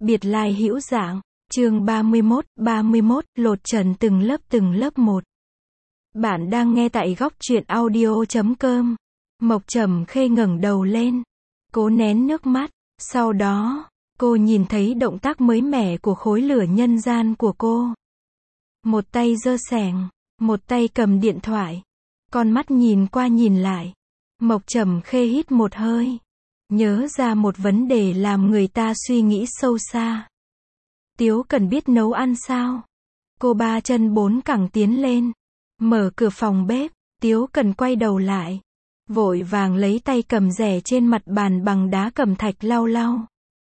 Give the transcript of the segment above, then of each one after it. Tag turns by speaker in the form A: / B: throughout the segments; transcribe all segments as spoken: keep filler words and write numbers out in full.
A: Biệt lai hữu dạng, chương ba mươi mốt, ba mươi mốt, lột trần từng lớp từng lớp một. Bạn đang nghe tại góc truyện audio chấm com. Mộc Trầm Khê ngẩng đầu lên, cố nén nước mắt, sau đó, cô nhìn thấy động tác mới mẻ của khối lửa nhân gian của cô. Một tay giơ xẻng, một tay cầm điện thoại, con mắt nhìn qua nhìn lại. Mộc Trầm Khê hít một hơi, nhớ ra một vấn đề làm người ta suy nghĩ sâu xa. Tiếu Cần biết nấu ăn sao? Cô ba chân bốn cẳng tiến lên, mở cửa phòng bếp. Tiếu Cần quay đầu lại, vội vàng lấy tay cầm rẻ trên mặt bàn bằng đá cẩm thạch lau lau.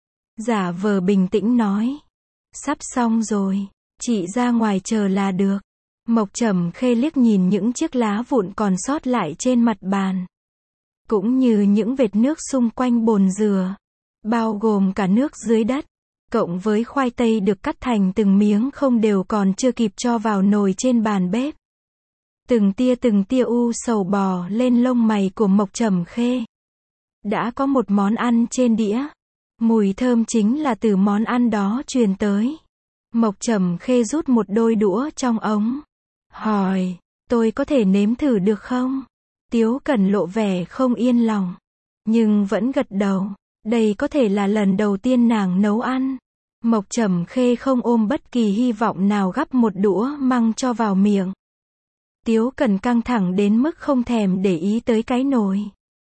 A: Giả vờ bình tĩnh nói, sắp xong rồi, chị ra ngoài chờ là được. Mộc Trầm Khê liếc nhìn những chiếc lá vụn còn sót lại trên mặt bàn, cũng như những vệt nước xung quanh bồn dừa, bao gồm cả nước dưới đất, cộng với khoai tây được cắt thành từng miếng không đều còn chưa kịp cho vào nồi trên bàn bếp. Từng tia từng tia u sầu bò lên lông mày của Mộc Trầm Khê. Đã có một món ăn trên đĩa, mùi thơm chính là từ món ăn đó truyền tới. Mộc Trầm Khê rút một đôi đũa trong ống, hỏi, tôi có thể nếm thử được không? Tiếu Cần lộ vẻ không yên lòng, nhưng vẫn gật đầu. Đây có thể là lần đầu tiên nàng nấu ăn. Mộc Trầm Khê không ôm bất kỳ hy vọng nào gắp một đũa măng cho vào miệng. Tiếu Cần căng thẳng đến mức không thèm để ý tới cái nồi,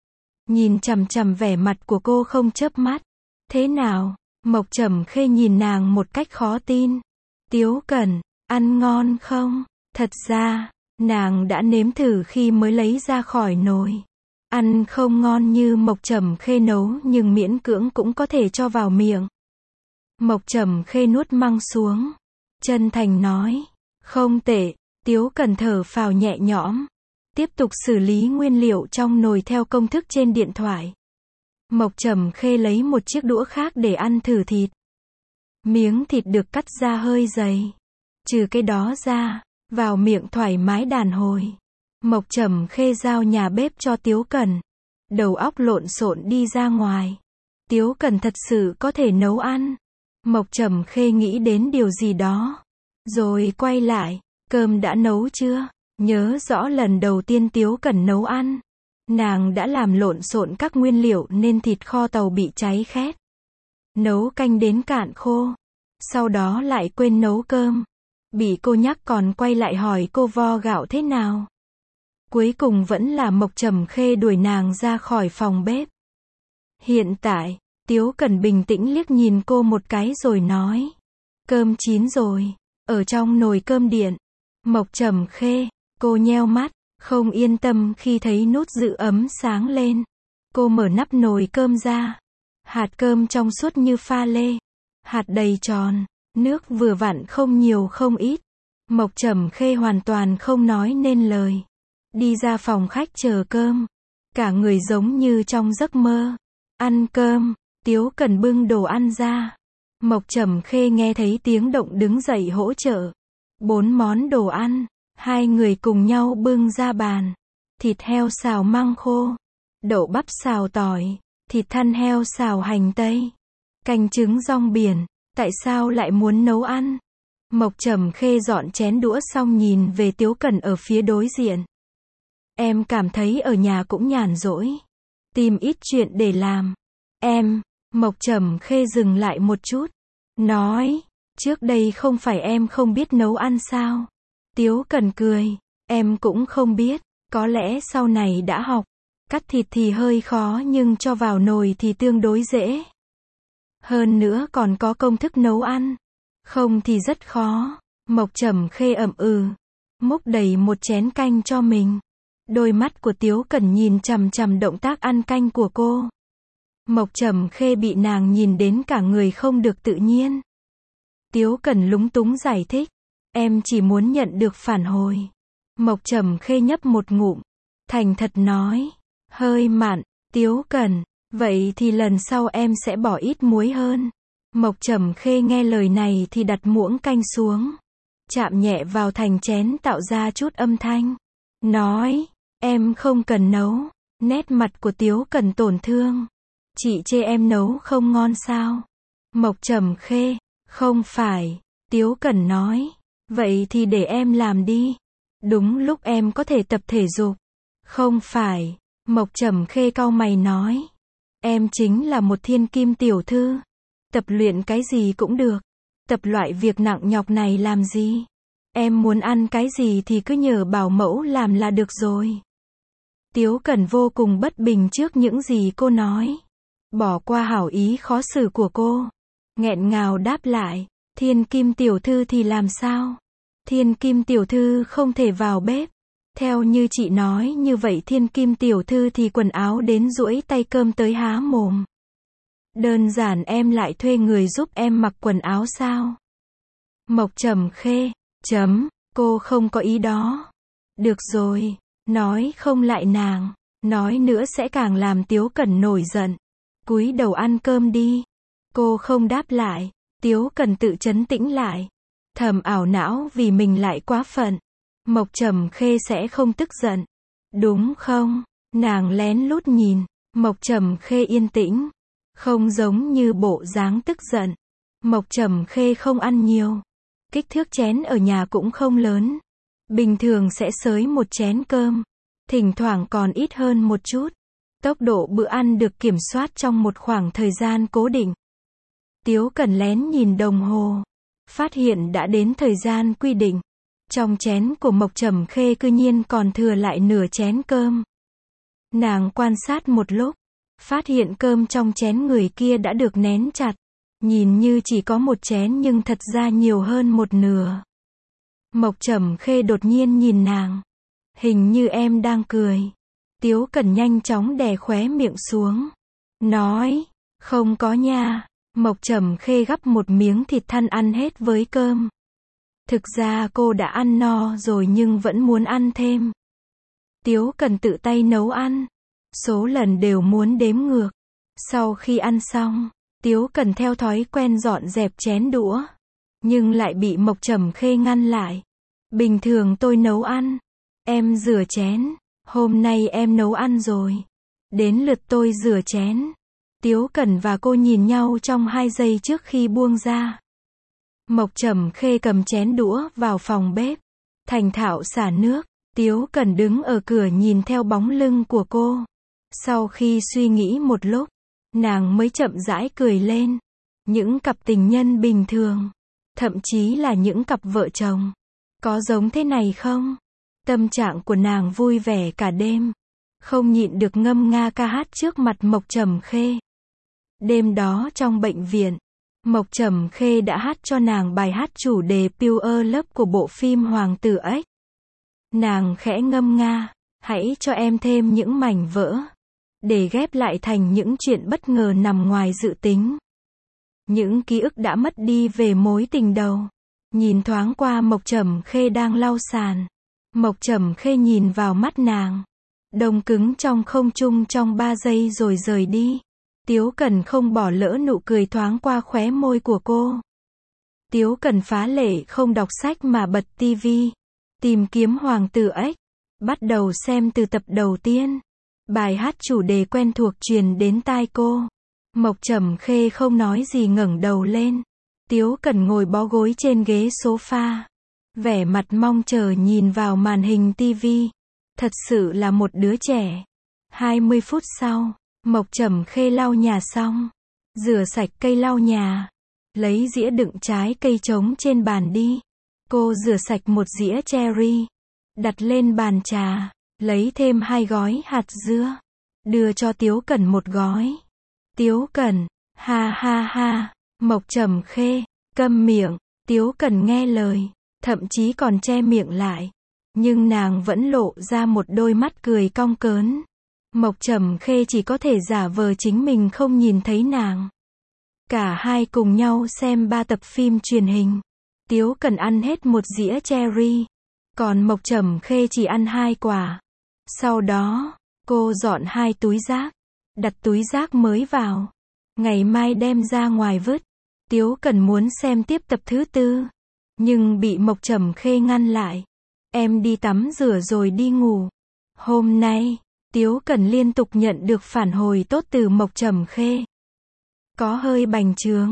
A: nhìn chằm chằm vẻ mặt của cô không chớp mắt. Thế nào? Mộc Trầm Khê nhìn nàng một cách khó tin. Tiếu Cần, ăn ngon không? Thật ra, nàng đã nếm thử khi mới lấy ra khỏi nồi. Ăn không ngon như Mộc Trầm Khê nấu nhưng miễn cưỡng cũng có thể cho vào miệng. Mộc Trầm Khê nuốt măng xuống, chân thành nói, không tệ. Tiếu Cần thở phào nhẹ nhõm, tiếp tục xử lý nguyên liệu trong nồi theo công thức trên điện thoại. Mộc Trầm Khê lấy một chiếc đũa khác để ăn thử thịt. Miếng thịt được cắt ra hơi dày, trừ cái đó ra, vào miệng thoải mái đàn hồi. Mộc Trầm Khê giao nhà bếp cho Tiếu Cần, đầu óc lộn xộn đi ra ngoài. Tiếu Cần thật sự có thể nấu ăn. Mộc Trầm Khê nghĩ đến điều gì đó, rồi quay lại, cơm đã nấu chưa? Nhớ rõ lần đầu tiên Tiếu Cần nấu ăn, nàng đã làm lộn xộn các nguyên liệu nên thịt kho tàu bị cháy khét. Nấu canh đến cạn khô, sau đó lại quên nấu cơm. Bị cô nhắc còn quay lại hỏi cô vo gạo thế nào. Cuối cùng vẫn là Mộc Trầm Khê đuổi nàng ra khỏi phòng bếp. Hiện tại, Tiếu Cần bình tĩnh liếc nhìn cô một cái rồi nói, cơm chín rồi, ở trong nồi cơm điện. Mộc Trầm Khê, cô nheo mắt, không yên tâm khi thấy nút giữ ấm sáng lên. Cô mở nắp nồi cơm ra. Hạt cơm trong suốt như pha lê, hạt đầy tròn, nước vừa vặn không nhiều không ít. Mộc Trầm Khê hoàn toàn không nói nên lời, đi ra phòng khách chờ cơm, cả người giống như trong giấc mơ. Ăn cơm. Tiếu Cần bưng đồ ăn ra. Mộc Trầm Khê nghe thấy tiếng động đứng dậy hỗ trợ. Bốn món đồ ăn, hai người cùng nhau bưng ra bàn. Thịt heo xào măng khô, đậu bắp xào tỏi, thịt thăn heo xào hành tây, canh trứng rong biển. Tại sao lại muốn nấu ăn? Mộc Trầm Khê dọn chén đũa xong nhìn về Tiếu Cần ở phía đối diện. Em cảm thấy ở nhà cũng nhàn rỗi, tìm ít chuyện để làm. Em, Mộc Trầm Khê dừng lại một chút, nói, trước đây không phải em không biết nấu ăn sao? Tiếu Cần cười, em cũng không biết, có lẽ sau này đã học. Cắt thịt thì hơi khó nhưng cho vào nồi thì tương đối dễ. Hơn nữa còn có công thức nấu ăn, không thì rất khó. Mộc Trầm Khê ậm ừ, múc đầy một chén canh cho mình. Đôi mắt của Tiếu Cần nhìn chằm chằm động tác ăn canh của cô. Mộc Trầm Khê bị nàng nhìn đến cả người không được tự nhiên. Tiếu Cần lúng túng giải thích, em chỉ muốn nhận được phản hồi. Mộc Trầm Khê nhấp một ngụm, thành thật nói, hơi mặn. Tiếu Cần, vậy thì lần sau em sẽ bỏ ít muối hơn. Mộc Trầm Khê nghe lời này thì đặt muỗng canh xuống, chạm nhẹ vào thành chén tạo ra chút âm thanh, nói, em không cần nấu. Nét mặt của Tiếu Cần tổn thương, chị chê em nấu không ngon sao? Mộc Trầm Khê, không phải. Tiếu Cẩn nói, vậy thì để em làm đi. Đúng lúc em có thể tập thể dục. Không phải. Mộc Trầm Khê cau mày nói, em chính là một thiên kim tiểu thư. Tập luyện cái gì cũng được. Tập loại việc nặng nhọc này làm gì? Em muốn ăn cái gì thì cứ nhờ bảo mẫu làm là được rồi. Tiếu Cẩn vô cùng bất bình trước những gì cô nói. Bỏ qua hảo ý khó xử của cô. Nghẹn ngào đáp lại, thiên kim tiểu thư thì làm sao? Thiên kim tiểu thư không thể vào bếp. Theo như chị nói như vậy thiên kim tiểu thư thì quần áo đến duỗi tay cơm tới há mồm. Đơn giản em lại thuê người giúp em mặc quần áo sao? Mộc Trầm Khê, chấm, cô không có ý đó. Được rồi, nói không lại nàng, nói nữa sẽ càng làm Tiếu Cẩn nổi giận. Cúi đầu ăn cơm đi. Cô không đáp lại, Tiếu Cẩn tự trấn tĩnh lại. Thầm ảo não vì mình lại quá phận. Mộc Trầm Khê sẽ không tức giận. Đúng không? Nàng lén lút nhìn. Mộc Trầm Khê yên tĩnh. Không giống như bộ dáng tức giận. Mộc Trầm Khê không ăn nhiều. Kích thước chén ở nhà cũng không lớn. Bình thường sẽ xới một chén cơm. Thỉnh thoảng còn ít hơn một chút. Tốc độ bữa ăn được kiểm soát trong một khoảng thời gian cố định. Tiếu Cẩn lén nhìn đồng hồ. Phát hiện đã đến thời gian quy định. Trong chén của Mộc Trầm Khê cư nhiên còn thừa lại nửa chén cơm. Nàng quan sát một lúc. Phát hiện cơm trong chén người kia đã được nén chặt. Nhìn như chỉ có một chén nhưng thật ra nhiều hơn một nửa. Mộc Trầm Khê đột nhiên nhìn nàng. Hình như em đang cười. Tiếu Cẩn nhanh chóng đè khóe miệng xuống. Nói, không có nha. Mộc Trầm Khê gắp một miếng thịt thăn ăn hết với cơm. Thực ra cô đã ăn no rồi nhưng vẫn muốn ăn thêm. Tiếu Cẩn tự tay nấu ăn. Số lần đều muốn đếm ngược. Sau khi ăn xong, Tiếu Cẩn theo thói quen dọn dẹp chén đũa. Nhưng lại bị Mộc Trầm Khê ngăn lại. Bình thường tôi nấu ăn. Em rửa chén. Hôm nay em nấu ăn rồi. Đến lượt tôi rửa chén. Tiếu Cẩn và cô nhìn nhau trong hai giây trước khi buông ra. Mộc Trầm Khê cầm chén đũa vào phòng bếp. Thành thạo xả nước. Tiếu Cẩn đứng ở cửa nhìn theo bóng lưng của cô. Sau khi suy nghĩ một lúc, nàng mới chậm rãi cười lên. Những cặp tình nhân bình thường, thậm chí là những cặp vợ chồng, có giống thế này không? Tâm trạng của nàng vui vẻ cả đêm. Không nhịn được ngâm nga ca hát trước mặt Mộc Trầm Khê. Đêm đó trong bệnh viện, Mộc Trầm Khê đã hát cho nàng bài hát chủ đề Pure Love của bộ phim Hoàng tử Ếch. Nàng khẽ ngâm nga, hãy cho em thêm những mảnh vỡ, để ghép lại thành những chuyện bất ngờ nằm ngoài dự tính. Những ký ức đã mất đi về mối tình đầu. Nhìn thoáng qua Mộc Trầm Khê đang lau sàn. Mộc Trầm Khê nhìn vào mắt nàng. Đông cứng trong không trung trong ba giây rồi rời đi. Tiếu Cẩn không bỏ lỡ nụ cười thoáng qua khóe môi của cô. Tiếu Cẩn phá lệ không đọc sách mà bật tivi. Tìm kiếm Hoàng tử Ếch. Bắt đầu xem từ tập đầu tiên. Bài hát chủ đề quen thuộc truyền đến tai cô. Mộc Trầm Khê không nói gì ngẩng đầu lên. Tiếu Cẩn ngồi bó gối trên ghế sofa. Vẻ mặt mong chờ nhìn vào màn hình tivi. Thật sự là một đứa trẻ. hai mươi phút sau, Mộc Trầm Khê lau nhà xong. Rửa sạch cây lau nhà. Lấy dĩa đựng trái cây trống trên bàn đi. Cô rửa sạch một dĩa cherry. Đặt lên bàn trà. Lấy thêm hai gói hạt dưa. Đưa cho Tiếu Cẩn một gói. Tiếu Cẩn, ha ha ha. Mộc Trầm Khê, câm miệng. Tiếu Cẩn nghe lời. Thậm chí còn che miệng lại. Nhưng nàng vẫn lộ ra một đôi mắt cười cong cớn. Mộc Trầm Khê chỉ có thể giả vờ chính mình không nhìn thấy nàng. Cả hai cùng nhau xem ba tập phim truyền hình. Tiếu Cẩn ăn hết một dĩa cherry. Còn Mộc Trầm Khê chỉ ăn hai quả. Sau đó, cô dọn hai túi rác. Đặt túi rác mới vào. Ngày mai đem ra ngoài vứt. Tiếu Cẩn muốn xem tiếp tập thứ tư. Nhưng bị Mộc Trầm Khê ngăn lại. Em đi tắm rửa rồi đi ngủ. Hôm nay, Tiếu Cẩn liên tục nhận được phản hồi tốt từ Mộc Trầm Khê. Có hơi bành trướng.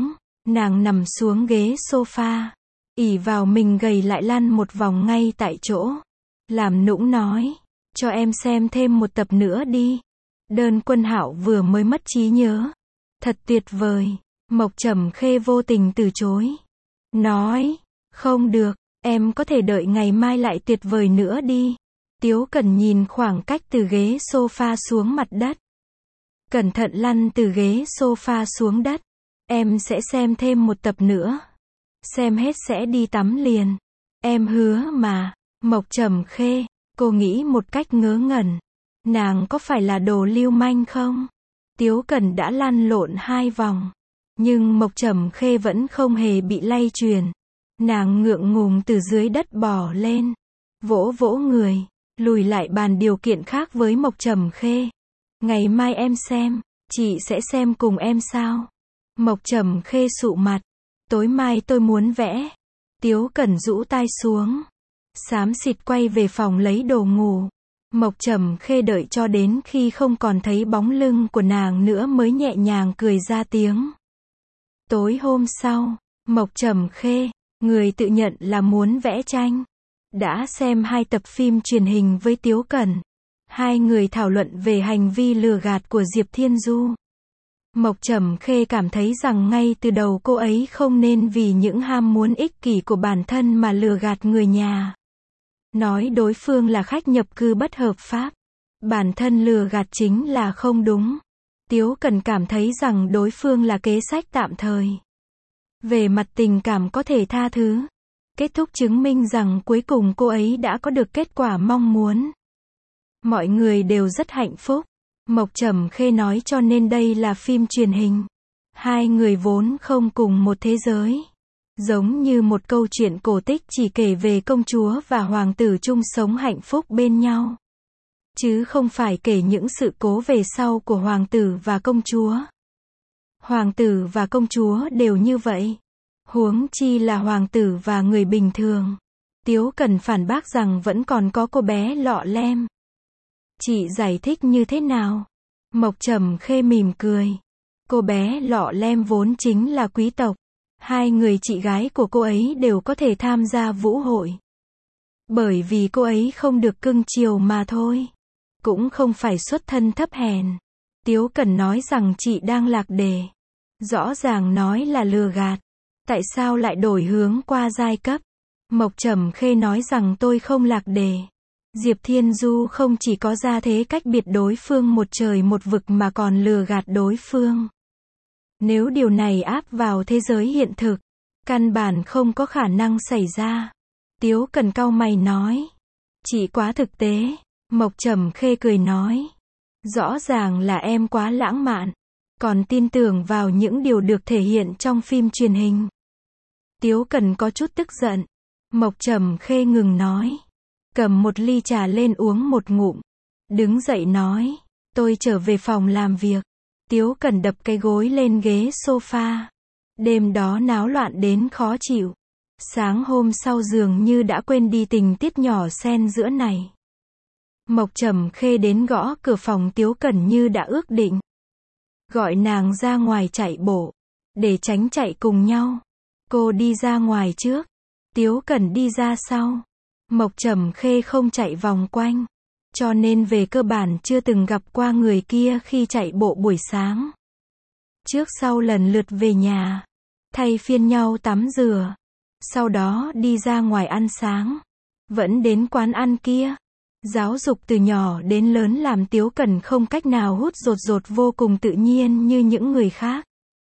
A: Nàng nằm xuống ghế sofa, ỉ vào mình gầy lại lăn một vòng ngay tại chỗ. Làm nũng nói, cho em xem thêm một tập nữa đi. Đơn Quân Hạo vừa mới mất trí nhớ. Thật tuyệt vời. Mộc Trầm Khê vô tình từ chối. Nói, không được, em có thể đợi ngày mai lại tuyệt vời nữa đi. Tiếu Cẩn nhìn khoảng cách từ ghế sofa xuống mặt đất. Cẩn thận lăn từ ghế sofa xuống đất. Em sẽ xem thêm một tập nữa. Xem hết sẽ đi tắm liền. Em hứa mà. Mộc Trầm Khê, cô nghĩ một cách ngớ ngẩn. Nàng có phải là đồ lưu manh không? Tiếu Cẩn đã lăn lộn hai vòng. Nhưng Mộc Trầm Khê vẫn không hề bị lay truyền. Nàng ngượng ngùng từ dưới đất bò lên. Vỗ vỗ người. Lùi lại bàn điều kiện khác với Mộc Trầm Khê. Ngày mai em xem. Chị sẽ xem cùng em sao? Mộc Trầm Khê sụ mặt. Tối mai tôi muốn vẽ. Tiếu Cẩn rũ tai xuống. Xám xịt quay về phòng lấy đồ ngủ. Mộc Trầm Khê đợi cho đến khi không còn thấy bóng lưng của nàng nữa mới nhẹ nhàng cười ra tiếng. Tối hôm sau, Mộc Trầm Khê, người tự nhận là muốn vẽ tranh, đã xem hai tập phim truyền hình với Tiếu Cẩn. Hai người thảo luận về hành vi lừa gạt của Diệp Thiên Du. Mộc Trầm Khê cảm thấy rằng ngay từ đầu cô ấy không nên vì những ham muốn ích kỷ của bản thân mà lừa gạt người nhà. Nói đối phương là khách nhập cư bất hợp pháp. Bản thân lừa gạt chính là không đúng. Tiếu Cẩn cảm thấy rằng đối phương là kế sách tạm thời. Về mặt tình cảm có thể tha thứ. Kết thúc chứng minh rằng cuối cùng cô ấy đã có được kết quả mong muốn. Mọi người đều rất hạnh phúc. Mộc Trầm Khê nói cho nên đây là phim truyền hình. Hai người vốn không cùng một thế giới. Giống như một câu chuyện cổ tích chỉ kể về công chúa và hoàng tử chung sống hạnh phúc bên nhau. Chứ không phải kể những sự cố về sau của hoàng tử và công chúa. Hoàng tử và công chúa đều như vậy. Huống chi là hoàng tử và người bình thường. Tiếu Cẩn phản bác rằng vẫn còn có cô bé lọ lem. Chị giải thích như thế nào? Mộc Trầm Khê mỉm cười. Cô bé lọ lem vốn chính là quý tộc. Hai người chị gái của cô ấy đều có thể tham gia vũ hội. Bởi vì cô ấy không được cưng chiều mà thôi. Cũng không phải xuất thân thấp hèn. Tiếu Cẩn nói rằng chị đang lạc đề. Rõ ràng nói là lừa gạt. Tại sao lại đổi hướng qua giai cấp? Mộc Trầm Khê nói rằng tôi không lạc đề. Diệp Thiên Du không chỉ có gia thế cách biệt đối phương một trời một vực mà còn lừa gạt đối phương. Nếu điều này áp vào thế giới hiện thực, căn bản không có khả năng xảy ra. Tiếu Cẩn cau mày nói. Chị quá thực tế. Mộc Trầm Khê cười nói. Rõ ràng là em quá lãng mạn. Còn tin tưởng vào những điều được thể hiện trong phim truyền hình. Tiếu Cẩn có chút tức giận. Mộc Trầm Khê ngừng nói. Cầm một ly trà lên uống một ngụm. Đứng dậy nói. Tôi trở về phòng làm việc. Tiếu Cẩn đập cái gối lên ghế sofa. Đêm đó náo loạn đến khó chịu. Sáng hôm sau dường như đã quên đi tình tiết nhỏ xen giữa này. Mộc Trầm Khê đến gõ cửa phòng Tiếu Cẩn như đã ước định. Gọi nàng ra ngoài chạy bộ. Để tránh chạy cùng nhau. Cô đi ra ngoài trước. Tiếu Cẩn đi ra sau. Mộc Trầm Khê không chạy vòng quanh. Cho nên về cơ bản chưa từng gặp qua người kia khi chạy bộ buổi sáng. Trước sau lần lượt về nhà. Thay phiên nhau tắm rửa. Sau đó đi ra ngoài ăn sáng. Vẫn đến quán ăn kia. Giáo dục từ nhỏ đến lớn làm Tiếu Cẩn không cách nào hút rột rột vô cùng tự nhiên như những người khác.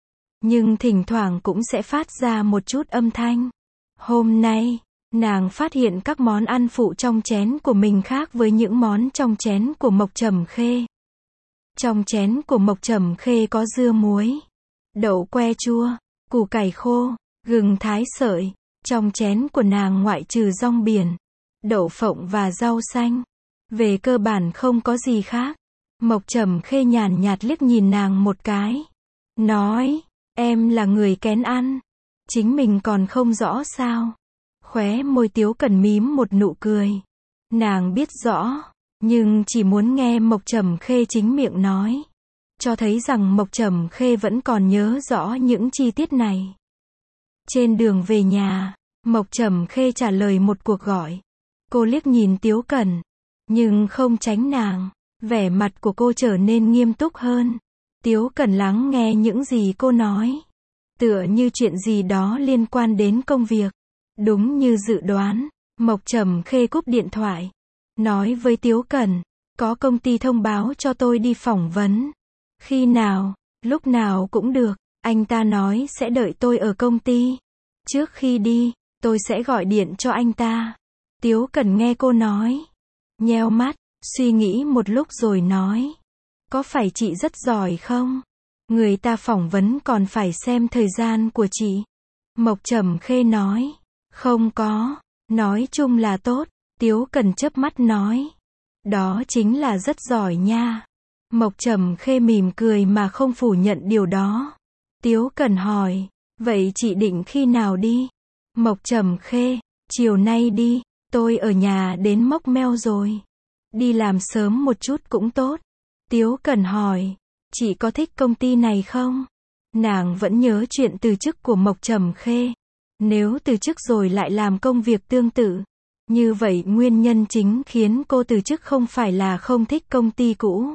A: Nhưng thỉnh thoảng cũng sẽ phát ra một chút âm thanh. Hôm nay, nàng phát hiện các món ăn phụ trong chén của mình khác với những món trong chén của Mộc Trầm Khê. Trong chén của Mộc Trầm Khê có dưa muối, đậu que chua, củ cải khô, gừng thái sợi. Trong chén của nàng ngoại trừ rong biển, đậu phộng và rau xanh. Về cơ bản không có gì khác. Mộc Trầm Khê nhàn nhạt liếc nhìn nàng một cái. Nói, em là người kén ăn. Chính mình còn không rõ sao. Khóe môi Tiếu Cẩn mím một nụ cười. Nàng biết rõ, nhưng chỉ muốn nghe Mộc Trầm Khê chính miệng nói. Cho thấy rằng Mộc Trầm Khê vẫn còn nhớ rõ những chi tiết này. Trên đường về nhà, Mộc Trầm Khê trả lời một cuộc gọi. Cô liếc nhìn Tiếu Cẩn, nhưng không tránh nàng. Vẻ mặt của cô trở nên nghiêm túc hơn. Tiếu Cẩn lắng nghe những gì cô nói. Tựa như chuyện gì đó liên quan đến công việc. Đúng như dự đoán, Mộc Trầm Khê cúp điện thoại. Nói với Tiếu Cẩn, có công ty thông báo cho tôi đi phỏng vấn. Khi nào, lúc nào cũng được. Anh ta nói sẽ đợi tôi ở công ty. Trước khi đi, tôi sẽ gọi điện cho anh ta. Tiếu Cẩn nghe cô nói. Nheo mắt, suy nghĩ một lúc rồi nói. Có phải chị rất giỏi không? Người ta phỏng vấn còn phải xem thời gian của chị. Mộc Trầm Khê nói. Không có, nói chung là tốt. Tiếu Cẩn chớp mắt nói. Đó chính là rất giỏi nha. Mộc Trầm Khê mỉm cười mà không phủ nhận điều đó. Tiếu Cẩn hỏi. Vậy chị định khi nào đi? Mộc Trầm Khê. Chiều nay đi, tôi ở nhà đến mốc meo rồi. Đi làm sớm một chút cũng tốt. Tiếu Cẩn hỏi. Chị có thích công ty này không? Nàng vẫn nhớ chuyện từ chức của Mộc Trầm Khê. Nếu từ chức rồi lại làm công việc tương tự, như vậy nguyên nhân chính khiến cô từ chức không phải là không thích công ty cũ.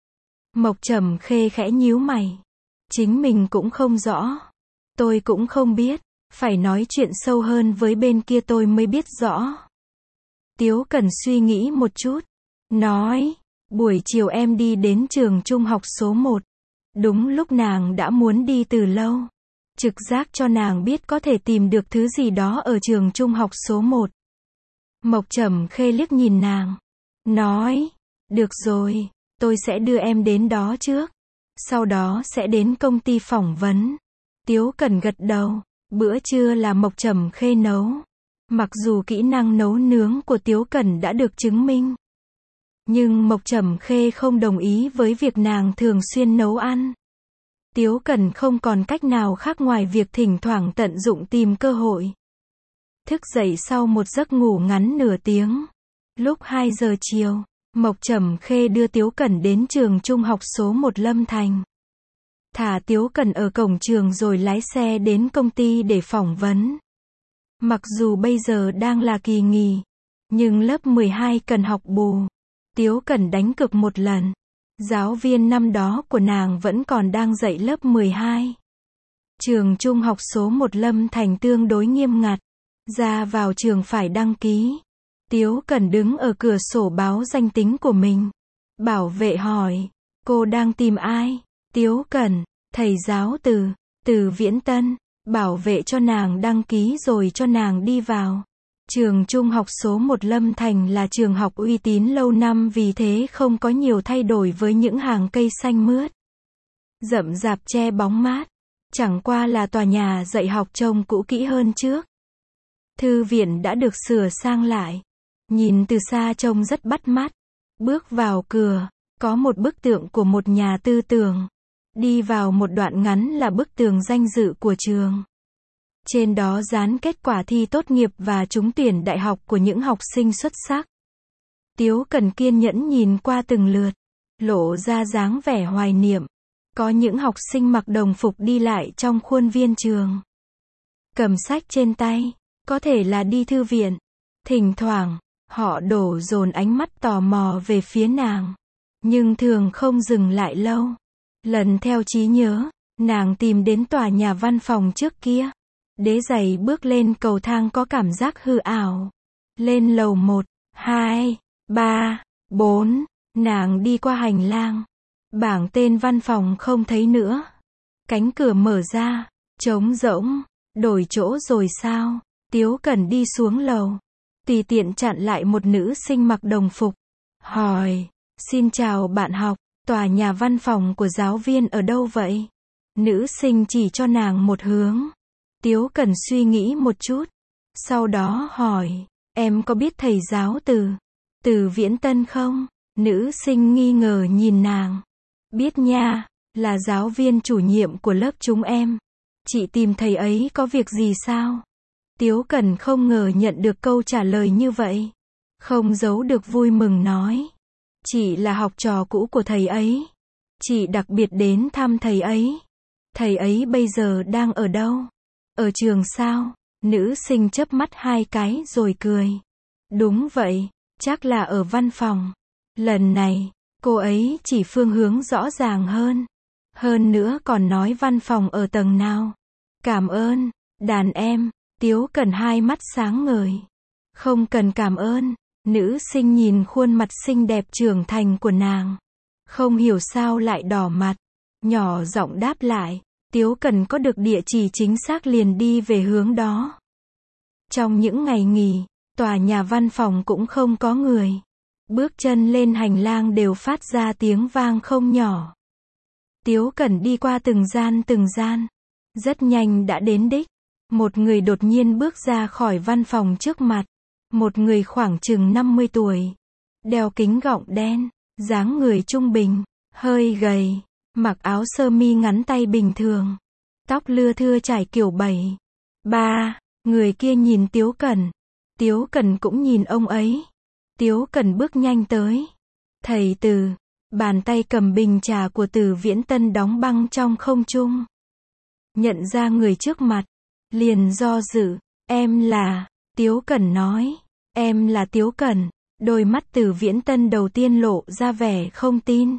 A: Mộc Trầm Khê khẽ nhíu mày. Chính mình cũng không rõ. Tôi cũng không biết. Phải nói chuyện sâu hơn với bên kia tôi mới biết rõ. Tiếu Cẩn suy nghĩ một chút. Nói. Buổi chiều em đi đến trường trung học số một. Đúng lúc nàng đã muốn đi từ lâu. Trực giác cho nàng biết có thể tìm được thứ gì đó ở trường trung học số một. Mộc Trầm Khê liếc nhìn nàng. Nói. Được rồi, tôi sẽ đưa em đến đó trước. Sau đó sẽ đến công ty phỏng vấn. Tiếu Cẩn gật đầu. Bữa trưa là Mộc Trầm Khê nấu. Mặc dù kỹ năng nấu nướng của Tiếu Cẩn đã được chứng minh, nhưng Mộc Trầm Khê không đồng ý với việc nàng thường xuyên nấu ăn. Tiếu Cẩn không còn cách nào khác ngoài việc thỉnh thoảng tận dụng tìm cơ hội. Thức dậy sau một giấc ngủ ngắn nửa tiếng. Lúc hai giờ chiều, Mộc Trầm Khê đưa Tiếu Cẩn đến trường trung học số một Lâm Thành. Thả Tiếu Cẩn ở cổng trường rồi lái xe đến công ty để phỏng vấn. Mặc dù bây giờ đang là kỳ nghỉ, nhưng lớp mười hai cần học bù. Tiếu Cẩn đánh cược một lần. Giáo viên năm đó của nàng vẫn còn đang dạy lớp mười hai. Trường trung học số một Lâm Thành tương đối nghiêm ngặt. Ra vào trường phải đăng ký. Tiếu Cẩn đứng ở cửa sổ báo danh tính của mình. Bảo vệ hỏi. Cô đang tìm ai? Tiếu Cẩn. Thầy giáo Từ. Từ Viễn Tân. Bảo vệ cho nàng đăng ký rồi cho nàng đi vào. Trường trung học số một Lâm Thành là trường học uy tín lâu năm, vì thế không có nhiều thay đổi với những hàng cây xanh mướt, rậm rạp che bóng mát. Chẳng qua là tòa nhà dạy học trông cũ kỹ hơn trước. Thư viện đã được sửa sang lại. Nhìn từ xa trông rất bắt mắt. Bước vào cửa, có một bức tượng của một nhà tư tưởng. Đi vào một đoạn ngắn là bức tường danh dự của trường. Trên đó dán kết quả thi tốt nghiệp và trúng tuyển đại học của những học sinh xuất sắc. Tiếu Cẩn kiên nhẫn nhìn qua từng lượt, lộ ra dáng vẻ hoài niệm. Có những học sinh mặc đồng phục đi lại trong khuôn viên trường, cầm sách trên tay, có thể là đi thư viện. Thỉnh thoảng, họ đổ dồn ánh mắt tò mò về phía nàng, nhưng thường không dừng lại lâu. Lần theo trí nhớ, nàng tìm đến tòa nhà văn phòng trước kia. Đế giày bước lên cầu thang có cảm giác hư ảo. Lên lầu một, hai, ba, bốn, nàng đi qua hành lang. Bảng tên văn phòng không thấy nữa. Cánh cửa mở ra, trống rỗng. Đổi chỗ rồi sao? Tiếu Cẩn đi xuống lầu, tùy tiện chặn lại một nữ sinh mặc đồng phục. Hỏi, xin chào bạn học, tòa nhà văn phòng của giáo viên ở đâu vậy? Nữ sinh chỉ cho nàng một hướng. Tiếu Cẩn suy nghĩ một chút, sau đó hỏi, em có biết thầy giáo Từ, Từ Viễn Tân không? Nữ sinh nghi ngờ nhìn nàng. Biết nha, là giáo viên chủ nhiệm của lớp chúng em. Chị tìm thầy ấy có việc gì sao? Tiếu Cẩn không ngờ nhận được câu trả lời như vậy. Không giấu được vui mừng nói. Chị là học trò cũ của thầy ấy. Chị đặc biệt đến thăm thầy ấy. Thầy ấy bây giờ đang ở đâu? Ở trường sao? Nữ sinh chớp mắt hai cái rồi cười. Đúng vậy, chắc là ở văn phòng. Lần này, cô ấy chỉ phương hướng rõ ràng hơn. Hơn nữa còn nói văn phòng ở tầng nào. Cảm ơn, đàn em. Tiếu Cẩn hai mắt sáng ngời. Không cần cảm ơn. Nữ sinh nhìn khuôn mặt xinh đẹp trưởng thành của nàng. Không hiểu sao lại đỏ mặt. Nhỏ giọng đáp lại. Tiếu Cẩn có được địa chỉ chính xác liền đi về hướng đó. Trong những ngày nghỉ, tòa nhà văn phòng cũng không có người. Bước chân lên hành lang đều phát ra tiếng vang không nhỏ. Tiếu Cẩn đi qua từng gian từng gian. Rất nhanh đã đến đích. Một người đột nhiên bước ra khỏi văn phòng trước mặt. Một người khoảng chừng năm mươi tuổi. Đeo kính gọng đen, dáng người trung bình, hơi gầy, mặc áo sơ mi ngắn tay bình thường. Tóc lưa thưa trải kiểu bảy. Ba, người kia nhìn Tiếu Cẩn. Tiếu Cẩn cũng nhìn ông ấy. Tiếu Cẩn bước nhanh tới. Thầy Từ, bàn tay cầm bình trà của Từ Viễn Tân đóng băng trong không trung. Nhận ra người trước mặt, liền do dự, em là, Tiếu Cẩn nói, em là Tiếu Cẩn. Đôi mắt Từ Viễn Tân đầu tiên lộ ra vẻ không tin.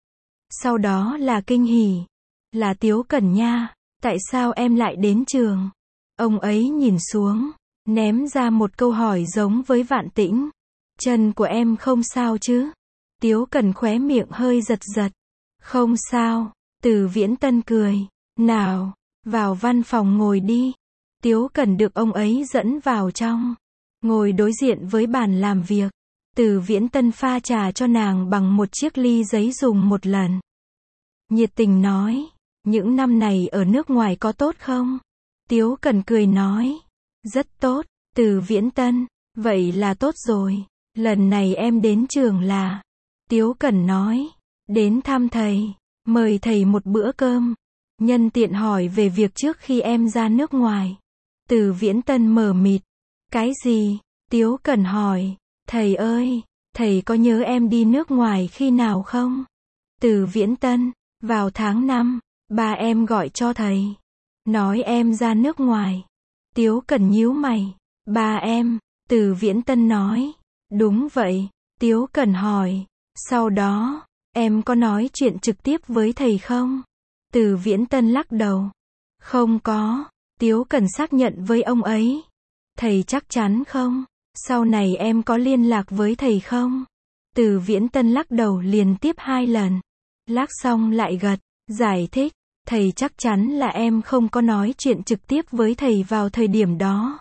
A: Sau đó là kinh hỉ. Là Tiếu Cẩn nha, tại sao em lại đến trường? Ông ấy nhìn xuống, ném ra một câu hỏi giống với Vạn Tĩnh. Chân của em không sao chứ? Tiếu Cẩn khóe miệng hơi giật giật. Không sao, Từ Viễn Tân cười. Nào, vào văn phòng ngồi đi. Tiếu Cẩn được ông ấy dẫn vào trong. Ngồi đối diện với bàn làm việc. Từ Viễn Tân pha trà cho nàng bằng một chiếc ly giấy dùng một lần. Nhiệt tình nói, những năm này ở nước ngoài có tốt không? Tiếu Cẩn cười nói, rất tốt. Từ Viễn Tân, vậy là tốt rồi. Lần này em đến trường là, Tiếu Cẩn nói, đến thăm thầy, mời thầy một bữa cơm. Nhân tiện hỏi về việc trước khi em ra nước ngoài. Từ Viễn Tân mờ mịt. Cái gì? Tiếu Cẩn hỏi. Thầy ơi, thầy có nhớ em đi nước ngoài khi nào không? Từ Viễn Tân, vào tháng năm, ba em gọi cho thầy. Nói em ra nước ngoài. Tiếu Cẩn nhíu mày. Ba em, Từ Viễn Tân nói. Đúng vậy, Tiếu Cẩn hỏi. Sau đó, em có nói chuyện trực tiếp với thầy không? Từ Viễn Tân lắc đầu. Không có. Tiếu Cẩn xác nhận với ông ấy. Thầy chắc chắn không? Sau này em có liên lạc với thầy không? Từ Viễn Tân lắc đầu liền tiếp hai lần. Lắc xong lại gật, giải thích. Thầy chắc chắn là em không có nói chuyện trực tiếp với thầy vào thời điểm đó.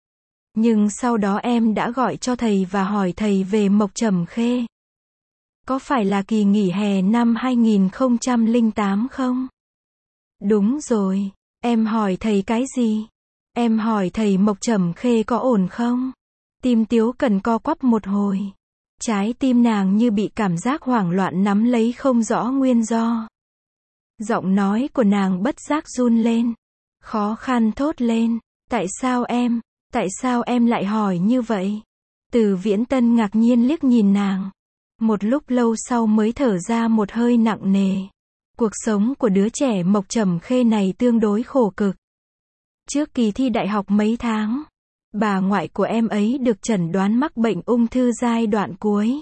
A: Nhưng sau đó em đã gọi cho thầy và hỏi thầy về Mộc Trầm Khê. Có phải là kỳ nghỉ hè năm hai nghìn không trăm lẻ tám không? Đúng rồi. Em hỏi thầy cái gì? Em hỏi thầy Mộc Trầm Khê có ổn không? Tim Tiếu Cẩn co quắp một hồi. Trái tim nàng như bị cảm giác hoảng loạn nắm lấy không rõ nguyên do. Giọng nói của nàng bất giác run lên. Khó khăn thốt lên. Tại sao em? Tại sao em lại hỏi như vậy? Từ Viễn Tân ngạc nhiên liếc nhìn nàng. Một lúc lâu sau mới thở ra một hơi nặng nề. Cuộc sống của đứa trẻ Mộc Trầm Khê này tương đối khổ cực. Trước kỳ thi đại học mấy tháng, bà ngoại của em ấy được chẩn đoán mắc bệnh ung thư giai đoạn cuối.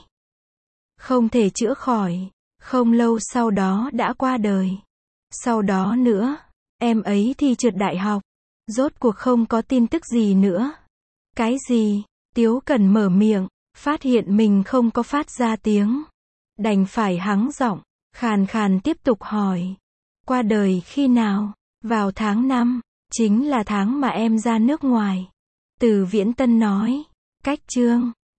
A: Không thể chữa khỏi, không lâu sau đó đã qua đời. Sau đó nữa, em ấy thi trượt đại học, rốt cuộc không có tin tức gì nữa. Cái gì? Tiếu Cẩn mở miệng, phát hiện mình không có phát ra tiếng. Đành phải hắng giọng, khàn khàn tiếp tục hỏi. Qua đời khi nào? Vào tháng năm, chính là tháng mà em ra nước ngoài. Từ Viễn Tân nói. Cách chương